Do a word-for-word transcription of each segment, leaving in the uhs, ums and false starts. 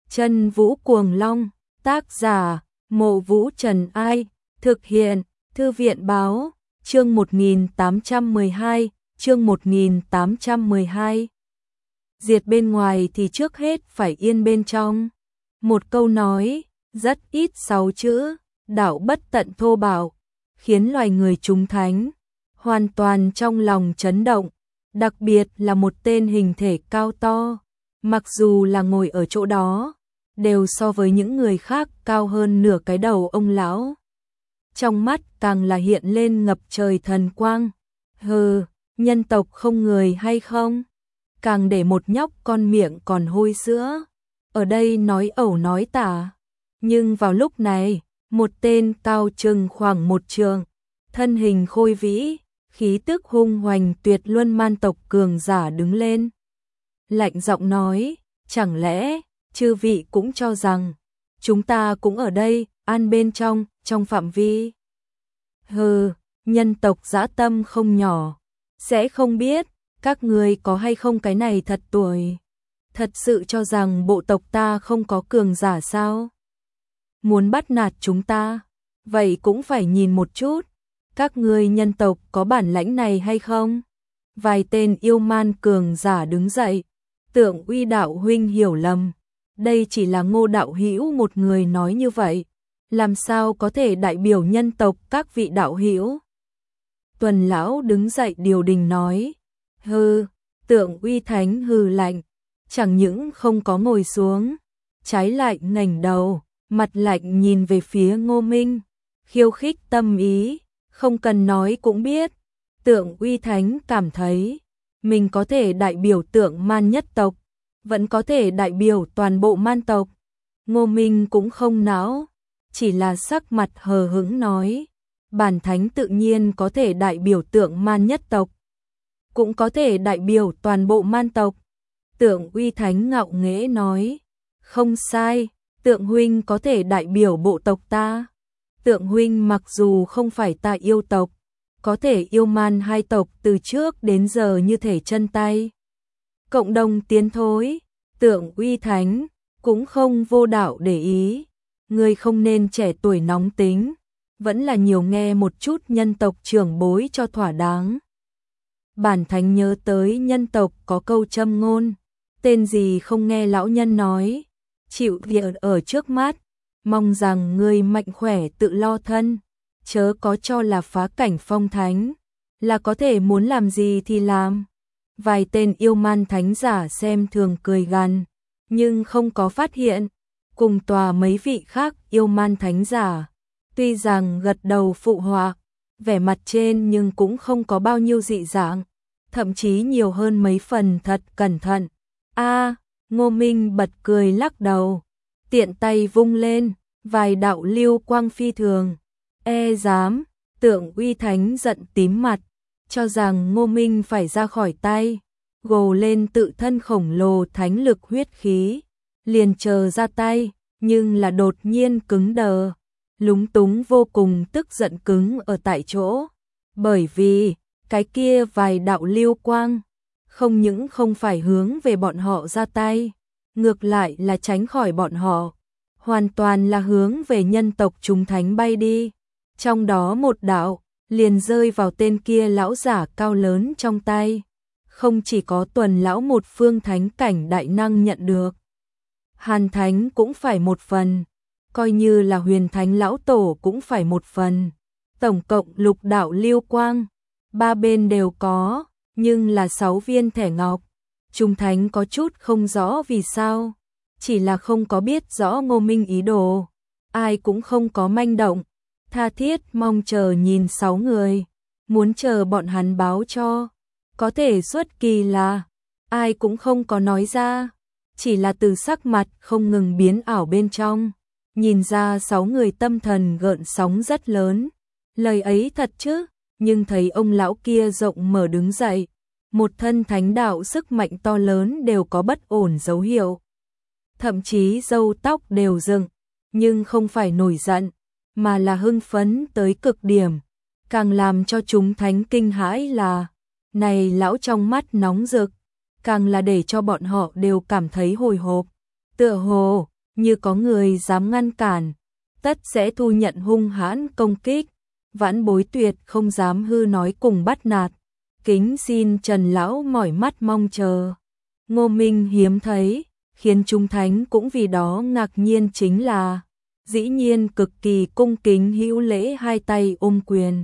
Chân Vũ Cuồng Long, tác giả, Mộ Vũ Trần Ai, thực hiện, Thư viện Báo, chương một nghìn tám trăm mười hai, chương một nghìn tám trăm mười hai. Diệt bên ngoài thì trước hết phải yên bên trong. Một câu nói, rất ít sáu chữ, đạo bất tận thô bạo, khiến loài người chúng thánh hoàn toàn trong lòng chấn động, đặc biệt là một tên hình thể cao to, mặc dù là ngồi ở chỗ đó, đều so với những người khác cao hơn nửa cái đầu ông lão. Trong mắt càng là hiện lên ngập trời thần quang. Hừ, nhân tộc không người hay không? Càng để một nhóc con miệng còn hôi sữa ở đây nói ẩu nói tả. Nhưng vào lúc này, một tên cao chừng khoảng một trượng, thân hình khôi vĩ, khí tức hung hoành tuyệt luân man tộc cường giả đứng lên. Lạnh giọng nói, chẳng lẽ chư vị cũng cho rằng chúng ta cũng ở đây, an bên trong, trong phạm vi. Hừ, nhân tộc dã tâm không nhỏ, sẽ không biết các người có hay không cái này thật tuổi. Thật sự cho rằng bộ tộc ta không có cường giả sao? Muốn bắt nạt chúng ta, vậy cũng phải nhìn một chút, các ngươi nhân tộc có bản lãnh này hay không? Vài tên yêu man cường giả đứng dậy, Tượng Uy đạo huynh hiểu lầm, đây chỉ là Ngô đạo hữu một người nói như vậy, làm sao có thể đại biểu nhân tộc các vị đạo hữu? Tuần lão đứng dậy điều đình nói, hừ, Tượng Uy thánh hừ lạnh, chẳng những không có ngồi xuống, trái lại ngẩng đầu, mặt lạnh nhìn về phía Ngô Minh, khiêu khích tâm ý, không cần nói cũng biết, Tượng Uy thánh cảm thấy mình có thể đại biểu Tượng man nhất tộc, vẫn có thể đại biểu toàn bộ man tộc. Ngô Minh cũng không não, chỉ là sắc mặt hờ hững nói, bản thánh tự nhiên có thể đại biểu Tượng man nhất tộc, cũng có thể đại biểu toàn bộ man tộc. Tượng Uy thánh ngạo nghễ nói, không sai, Tượng huynh có thể đại biểu bộ tộc ta. Tượng huynh mặc dù không phải ta yêu tộc, có thể yêu man hai tộc từ trước đến giờ như thể chân tay. Cộng đồng tiến thối, Tượng Uy thánh cũng không vô đạo để ý, người không nên trẻ tuổi nóng tính, vẫn là nhiều nghe một chút nhân tộc trưởng bối cho thỏa đáng. Bản thánh nhớ tới nhân tộc có câu châm ngôn, tên gì không nghe lão nhân nói, chịu địa ở trước mắt, mong rằng người mạnh khỏe tự lo thân, chớ có cho là phá cảnh phong thánh, là có thể muốn làm gì thì làm. Vài tên yêu man thánh giả xem thường cười gằn, nhưng không có phát hiện, cùng tòa mấy vị khác yêu man thánh giả, tuy rằng gật đầu phụ họa, vẻ mặt trên nhưng cũng không có bao nhiêu dị dạng, thậm chí nhiều hơn mấy phần thật cẩn thận. A, Ngô Minh bật cười lắc đầu, tiện tay vung lên, vài đạo lưu quang phi thường. E dám, Tượng Uy thánh giận tím mặt, cho rằng Ngô Minh phải ra khỏi tay, gồ lên tự thân khổng lồ thánh lực huyết khí, liền chờ ra tay, nhưng là đột nhiên cứng đờ, lúng túng vô cùng, tức giận cứng ở tại chỗ, bởi vì cái kia vài đạo lưu quang không những không phải hướng về bọn họ ra tay, ngược lại là tránh khỏi bọn họ, hoàn toàn là hướng về nhân tộc chúng thánh bay đi. Trong đó một đạo liền rơi vào tên kia lão giả cao lớn trong tay, không chỉ có Tuần lão một phương thánh cảnh đại năng nhận được, Hàn thánh cũng phải một phần, coi như là Huyền thánh lão tổ cũng phải một phần, tổng cộng lục đạo lưu quang, ba bên đều có, nhưng là sáu viên thẻ ngọc. Chúng thánh có chút không rõ vì sao, chỉ là không có biết rõ Ngô Minh ý đồ, ai cũng không có manh động, tha thiết mong chờ nhìn sáu người, muốn chờ bọn hắn báo cho, có thể xuất kỳ là, ai cũng không có nói ra, chỉ là từ sắc mặt không ngừng biến ảo bên trong, nhìn ra sáu người tâm thần gợn sóng rất lớn, lời ấy thật chứ, nhưng thấy ông lão kia rộng mở đứng dậy, một thân thánh đạo sức mạnh to lớn đều có bất ổn dấu hiệu, thậm chí râu tóc đều dựng, nhưng không phải nổi giận, mà là hưng phấn tới cực điểm, càng làm cho chúng thánh kinh hãi là, này lão trong mắt nóng rực, càng là để cho bọn họ đều cảm thấy hồi hộp, tựa hồ như có người dám ngăn cản, tất sẽ thu nhận hung hãn công kích, vãn bối tuyệt không dám hư nói cùng bắt nạt, kính xin Trần lão mỏi mắt mong chờ. Ngô Minh hiếm thấy, khiến chúng thánh cũng vì đó ngạc nhiên chính là, dĩ nhiên cực kỳ cung kính hữu lễ hai tay ôm quyền.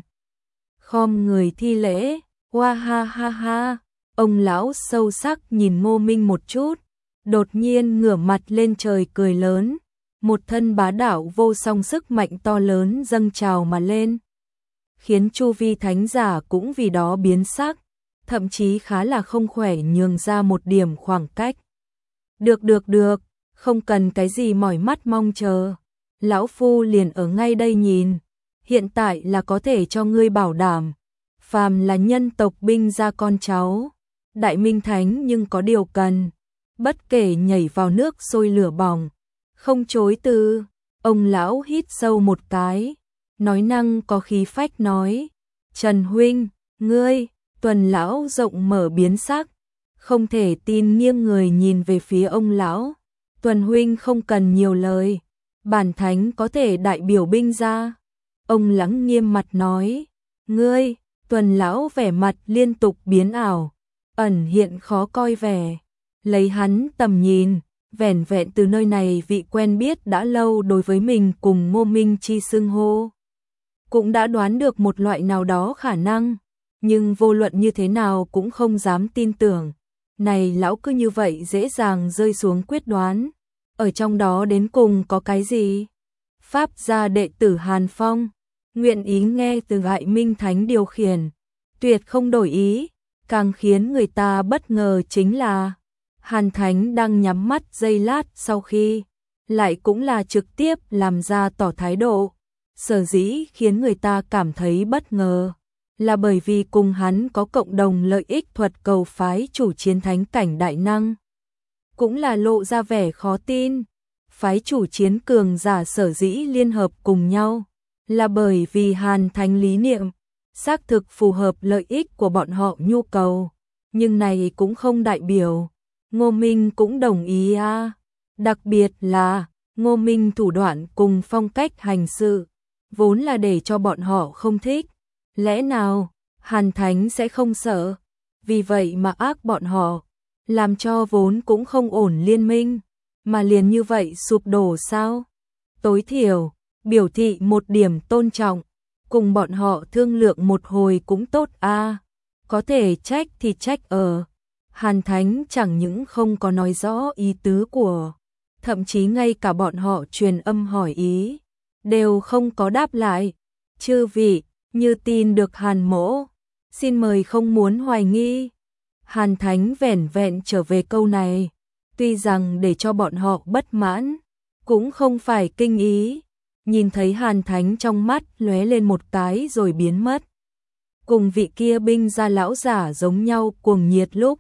Khom người thi lễ, hoa ha ha ha, ông lão sâu sắc nhìn Ngô Minh một chút, đột nhiên ngửa mặt lên trời cười lớn, một thân bá đạo vô song sức mạnh to lớn dâng trào mà lên, khiến chu vi thánh giả cũng vì đó biến sắc, thậm chí khá là không khỏe nhường ra một điểm khoảng cách. Được được được, không cần cái gì mỏi mắt mong chờ, lão phu liền ở ngay đây nhìn, hiện tại là có thể cho ngươi bảo đảm, phàm là nhân tộc binh ra con cháu, đại minh thánh nhưng có điều cần, bất kể nhảy vào nước sôi lửa bỏng, không chối từ. Ông lão hít sâu một cái, nói năng có khí phách nói, Trần huynh, ngươi, Tuần lão rộng mở biến sắc, không thể tin nghiêng người nhìn về phía ông lão, Tuần huynh không cần nhiều lời, bản thánh có thể đại biểu binh ra. Ông lắng nghiêm mặt nói, ngươi, Tuần lão vẻ mặt liên tục biến ảo, ẩn hiện khó coi vẻ, lấy hắn tầm nhìn, vẻn vẹn từ nơi này vị quen biết đã lâu đối với mình cùng Ngô Minh chi xưng hô, cũng đã đoán được một loại nào đó khả năng, nhưng vô luận như thế nào cũng không dám tin tưởng, này lão cứ như vậy dễ dàng rơi xuống quyết đoán, ở trong đó đến cùng có cái gì? Pháp gia đệ tử Hàn Phong, nguyện ý nghe từ Đại Minh Thánh điều khiển, tuyệt không đổi ý, càng khiến người ta bất ngờ chính là Hàn Thánh đang nhắm mắt giây lát sau khi, lại cũng là trực tiếp làm ra tỏ thái độ, sở dĩ khiến người ta cảm thấy bất ngờ, là bởi vì cùng hắn có cộng đồng lợi ích thuật cầu phái chủ chiến thánh cảnh đại năng. Cũng là lộ ra vẻ khó tin, phái chủ chiến cường giả sở dĩ liên hợp cùng nhau, là bởi vì Hàn Thánh lý niệm, xác thực phù hợp lợi ích của bọn họ nhu cầu, nhưng này cũng không đại biểu Ngô Minh cũng đồng ý à, đặc biệt là Ngô Minh thủ đoạn cùng phong cách hành sự, vốn là để cho bọn họ không thích, lẽ nào Hàn Thánh sẽ không sợ, vì vậy mà ác bọn họ, làm cho vốn cũng không ổn liên minh, mà liền như vậy sụp đổ sao? Tối thiểu, biểu thị một điểm tôn trọng, cùng bọn họ thương lượng một hồi cũng tốt a, có thể trách thì trách ở Hàn Thánh chẳng những không có nói rõ ý tứ của, thậm chí ngay cả bọn họ truyền âm hỏi ý, đều không có đáp lại. Chư vị, như tin được Hàn mỗ, xin mời không muốn hoài nghi. Hàn Thánh vẻn vẹn trở về câu này, tuy rằng để cho bọn họ bất mãn, cũng không phải kinh ý, nhìn thấy Hàn Thánh trong mắt lóe lên một cái rồi biến mất. Cùng vị kia binh gia lão giả giống nhau cuồng nhiệt lúc,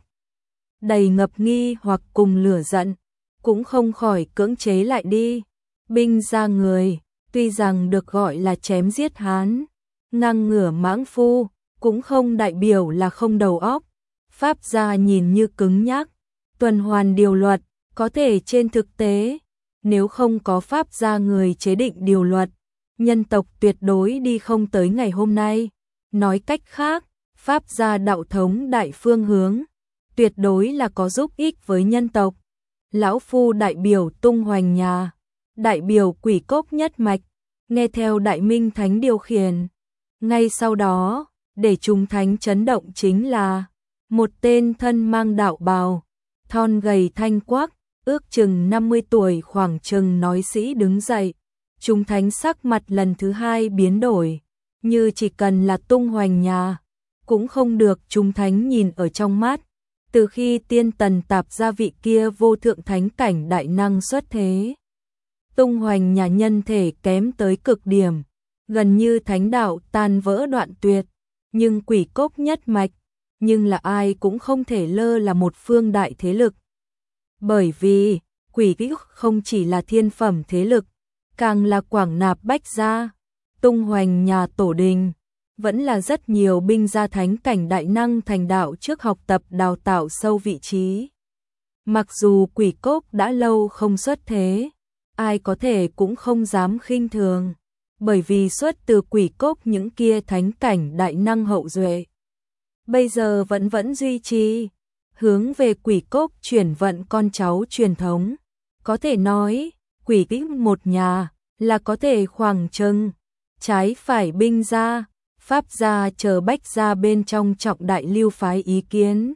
đầy ngập nghi hoặc cùng lửa giận, cũng không khỏi cưỡng chế lại đi. Binh gia người, tuy rằng được gọi là chém giết Hán, ngang ngửa mãng phu, cũng không đại biểu là không đầu óc. Pháp gia nhìn như cứng nhắc, tuần hoàn điều luật, có thể trên thực tế, nếu không có Pháp gia người chế định điều luật, nhân tộc tuyệt đối đi không tới ngày hôm nay. Nói cách khác, Pháp gia đạo thống đại phương hướng, tuyệt đối là có giúp ích với nhân tộc. Lão phu đại biểu Tung Hoành nhà, đại biểu Quỷ Cốc nhất mạch, nghe theo Đại Minh Thánh điều khiển. Ngay sau đó, để chúng thánh chấn động chính là một tên thân mang đạo bào, thon gầy thanh quắc, ước chừng năm mươi tuổi khoảng chừng nói sĩ đứng dậy. Chúng thánh sắc mặt lần thứ hai biến đổi, như chỉ cần là Tung Hoành nhà, cũng không được chúng thánh nhìn ở trong mắt. Từ khi tiên tần tạp gia vị kia vô thượng thánh cảnh đại năng xuất thế, Tung Hoành nhà nhân thể kém tới cực điểm, gần như thánh đạo tan vỡ đoạn tuyệt, nhưng Quỷ Cốc nhất mạch, nhưng là ai cũng không thể lơ là một phương đại thế lực. Bởi vì, Quỷ Cốc không chỉ là thiên phẩm thế lực, càng là quảng nạp bách gia. Tung Hoành nhà tổ đình, vẫn là rất nhiều binh gia thánh cảnh đại năng thành đạo trước học tập đào tạo sâu vị trí. Mặc dù Quỷ Cốc đã lâu không xuất thế, ai có thể cũng không dám khinh thường, bởi vì xuất từ quỷ cốc những kia thánh cảnh đại năng hậu duệ. Bây giờ vẫn vẫn duy trì, hướng về quỷ cốc chuyển vận con cháu truyền thống. Có thể nói, quỷ kích một nhà, là có thể khoảng chừng, trái phải binh gia, pháp gia chờ bách gia bên trong trọng đại lưu phái ý kiến.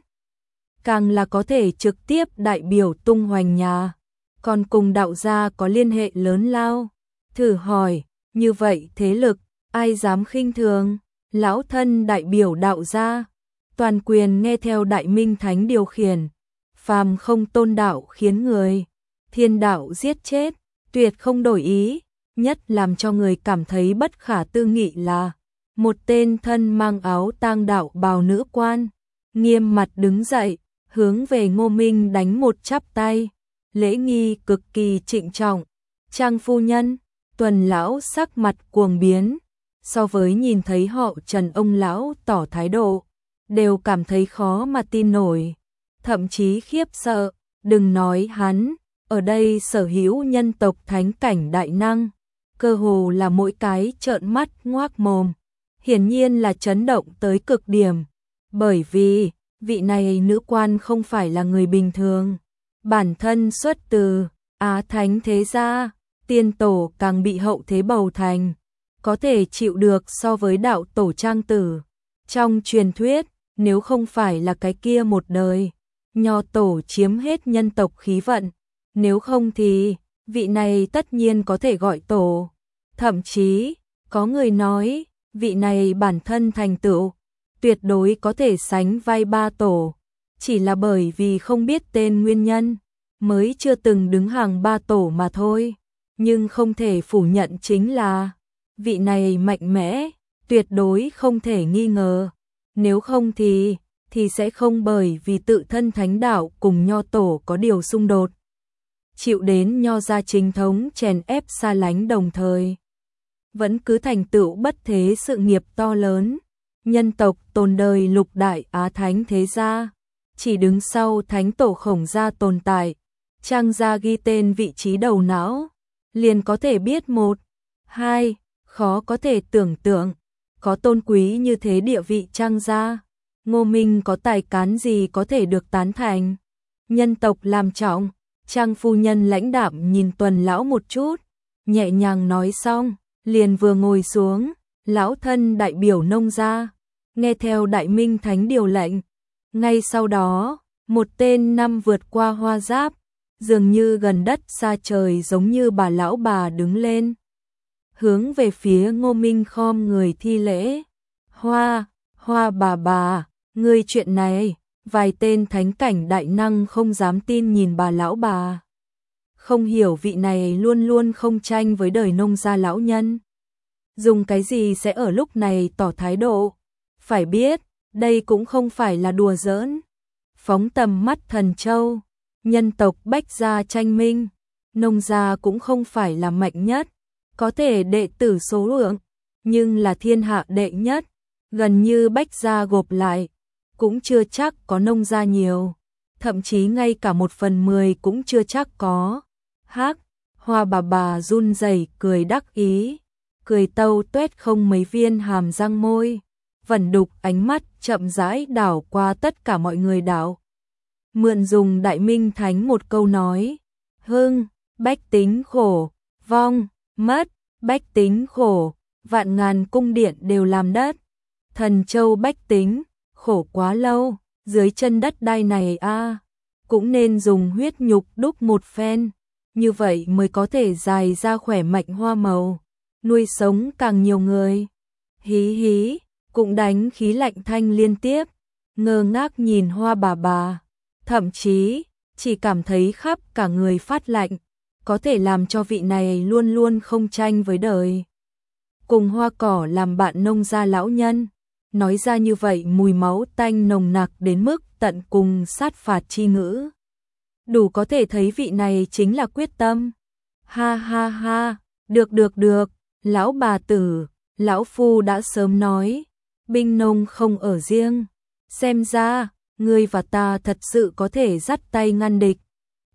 Càng là có thể trực tiếp đại biểu tung hoành nhà, còn cùng đạo gia có liên hệ lớn lao. Thử hỏi, như vậy thế lực, ai dám khinh thường? Lão thân đại biểu đạo gia, toàn quyền nghe theo Đại Minh Thánh điều khiển, phàm không tôn đạo khiến người thiên đạo giết chết, tuyệt không đổi ý. Nhất làm cho người cảm thấy bất khả tư nghị là một tên thân mang áo tang đạo bào nữ quan, nghiêm mặt đứng dậy, hướng về Ngô Minh đánh một chắp tay, lễ nghi cực kỳ trịnh trọng. Trang phu nhân, Tuần lão sắc mặt cuồng biến, so với nhìn thấy họ Trần ông lão tỏ thái độ, đều cảm thấy khó mà tin nổi, thậm chí khiếp sợ. Đừng nói hắn, ở đây sở hữu nhân tộc thánh cảnh đại năng, cơ hồ là mỗi cái trợn mắt ngoác mồm, hiển nhiên là chấn động tới cực điểm, bởi vì vị này nữ quan không phải là người bình thường, bản thân xuất từ Á Thánh thế gia, tiên tổ càng bị hậu thế bầu thành, có thể chịu được so với đạo tổ Trang Tử. Trong truyền thuyết, nếu không phải là cái kia một đời, nho tổ chiếm hết nhân tộc khí vận, nếu không thì vị này tất nhiên có thể gọi tổ. Thậm chí, có người nói, vị này bản thân thành tựu, tuyệt đối có thể sánh vai ba tổ, chỉ là bởi vì không biết tên nguyên nhân, mới chưa từng đứng hàng ba tổ mà thôi. Nhưng không thể phủ nhận chính là, vị này mạnh mẽ, tuyệt đối không thể nghi ngờ. Nếu không thì, thì sẽ không bởi vì tự thân thánh đạo cùng nho tổ có điều xung đột, chịu đến nho gia chính thống chèn ép xa lánh, đồng thời vẫn cứ thành tựu bất thế sự nghiệp to lớn. Nhân tộc tồn đời lục đại Á Thánh thế gia, chỉ đứng sau thánh tổ Khổng gia tồn tại, Trang gia ghi tên vị trí đầu não, liền có thể biết một, hai, khó có thể tưởng tượng, có tôn quý như thế địa vị Trang gia, Ngô Minh có tài cán gì có thể được tán thành. Nhân tộc làm trọng, Trang phu nhân lãnh đạm nhìn Tuần lão một chút, nhẹ nhàng nói xong, liền vừa ngồi xuống. Lão thân đại biểu nông gia, nghe theo Đại Minh Thánh điều lệnh. Ngay sau đó, một tên năm vượt qua hoa giáp, dường như gần đất xa trời giống như bà lão bà đứng lên, hướng về phía Ngô Minh khom người thi lễ. Hoa, hoa bà bà, ngươi chuyện này, vài tên thánh cảnh đại năng không dám tin nhìn bà lão bà. Không hiểu vị này luôn luôn không tranh với đời nông gia lão nhân, dùng cái gì sẽ ở lúc này tỏ thái độ. Phải biết, đây cũng không phải là đùa giỡn. Phóng tầm mắt Thần Châu, nhân tộc Bách gia tranh minh, nông gia cũng không phải là mạnh nhất, có thể đệ tử số lượng, nhưng là thiên hạ đệ nhất, gần như Bách gia gộp lại, cũng chưa chắc có nông gia nhiều, thậm chí ngay cả một phần mười cũng chưa chắc có. Hắc, hoa bà bà run rẩy cười đắc ý, cười tâu tuét không mấy viên hàm răng môi, vẩn đục ánh mắt chậm rãi đảo qua tất cả mọi người đảo. Mượn dùng Đại Minh Thánh một câu nói, hưng, bách tính khổ, vong, mất, bách tính khổ, vạn ngàn cung điện đều làm đất. Thần Châu bách tính, khổ quá lâu, dưới chân đất đai này a à, cũng nên dùng huyết nhục đúc một phen, như vậy mới có thể dài ra khỏe mạnh hoa màu, nuôi sống càng nhiều người. Hí hí, cũng đánh khí lạnh thanh liên tiếp, ngơ ngác nhìn hoa bà bà, thậm chí chỉ cảm thấy khắp cả người phát lạnh, có thể làm cho vị này luôn luôn không tranh với đời, cùng hoa cỏ làm bạn nông gia lão nhân, nói ra như vậy mùi máu tanh nồng nặc đến mức tận cùng sát phạt chi ngữ, đủ có thể thấy vị này chính là quyết tâm. Ha ha ha, được được được, lão bà tử, lão phu đã sớm nói, binh nông không ở riêng, xem ra, ngươi và ta thật sự có thể dắt tay ngăn địch.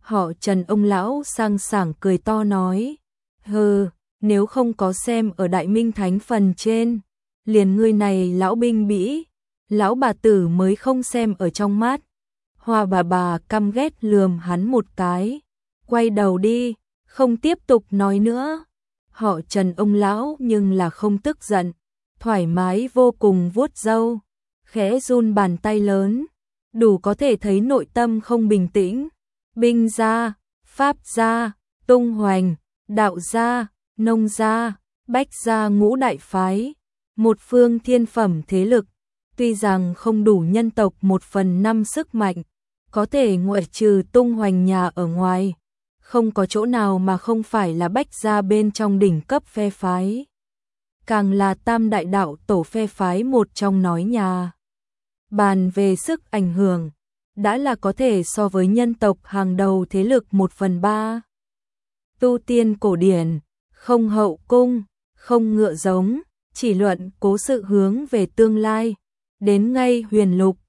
Họ Trần ông lão sang sảng cười to nói, hừ, nếu không có xem ở Đại Minh Thánh phần trên, liền ngươi này lão binh bỉ, lão bà tử mới không xem ở trong mắt. Hoa bà bà căm ghét lườm hắn một cái, quay đầu đi, không tiếp tục nói nữa. Họ Trần ông lão nhưng là không tức giận, thoải mái vô cùng vuốt râu, khẽ run bàn tay lớn, đủ có thể thấy nội tâm không bình tĩnh. Binh gia, pháp gia, tung hoành, đạo gia, nông gia, bách gia ngũ đại phái, một phương thiên phẩm thế lực, tuy rằng không đủ nhân tộc một phần năm sức mạnh, có thể ngoại trừ tung hoành nhà ở ngoài, không có chỗ nào mà không phải là bách gia bên trong đỉnh cấp phe phái. Càng là tam đại đạo tổ phe phái một trong nói nhà. Bàn về sức ảnh hưởng, đã là có thể so với nhân tộc hàng đầu thế lực một phần ba. Tu tiên cổ điển, không hậu cung, không ngựa giống, chỉ luận cố sự hướng về tương lai, đến ngay huyền lục,